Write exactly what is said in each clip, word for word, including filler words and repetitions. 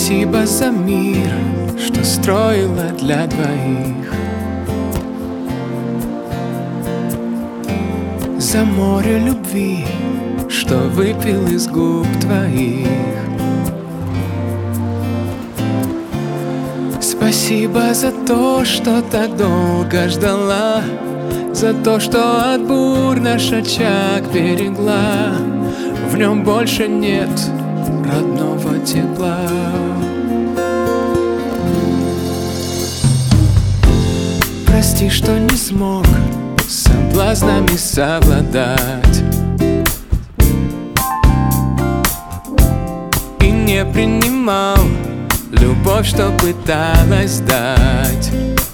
Спасибо за мир, что строила для двоих, за море любви, что выпил из губ твоих. Спасибо за то, что так долго ждала, за то, что от бурь наш очаг берегла. В нем больше нет родного тепла. Прости, что не смог с соблазнами совладать и не принимал любовь, что пыталась дать.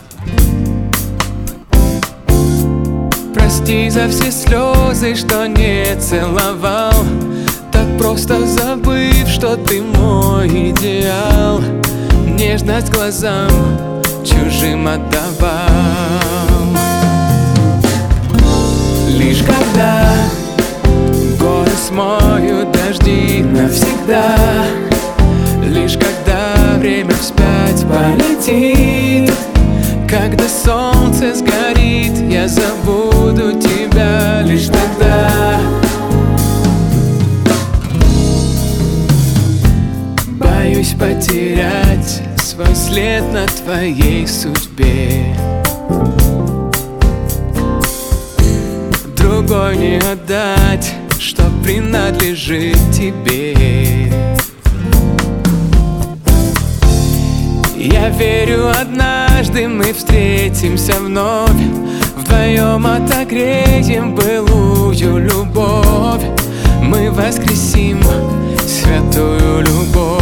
Прости за все слезы, что не целовал, так просто забыв, что ты мой идеал. Нежность глазам чужим отдавал. Лишь когда горы смоют дожди навсегда, лишь когда время вспять полетит, когда солнце сгорит, я забуду тебя лишь тогда. Боюсь потерять свой след на твоей судьбе, другой не отдать, что принадлежит тебе. Я верю, однажды мы встретимся вновь, вдвоем отогреем былую любовь, мы воскресим святую любовь.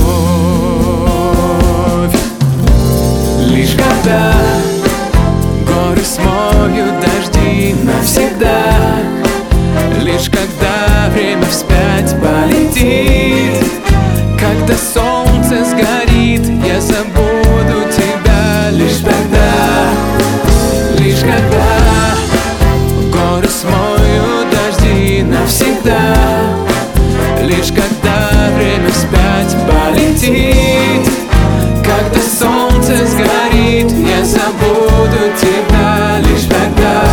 Лишь когда горы смоют дожди навсегда, лишь когда время вспять полетит, когда солнце сгорит, я забуду тебя лишь тогда. Лишь когда горы смоют дожди навсегда, лишь когда время вспять полетит, когда солнце сгорит, я забуду тебя лишь тогда.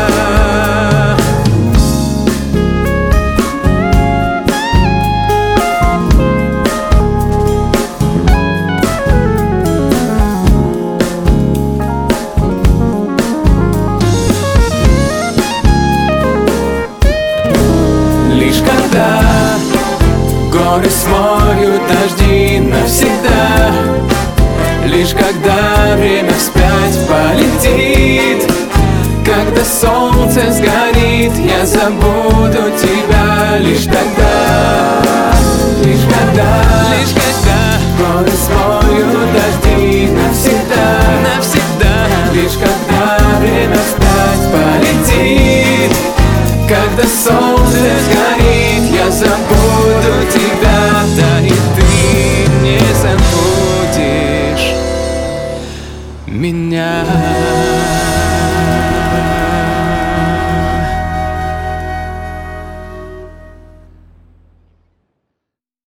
Горы смоют дожди навсегда, лишь когда время вспять полетит, когда солнце сгорит, я забуду тебя лишь тогда. Лишь когда, лишь когда горы смоют дожди навсегда, навсегда, лишь когда время вспять полетит, когда солнце сгорит, я забуду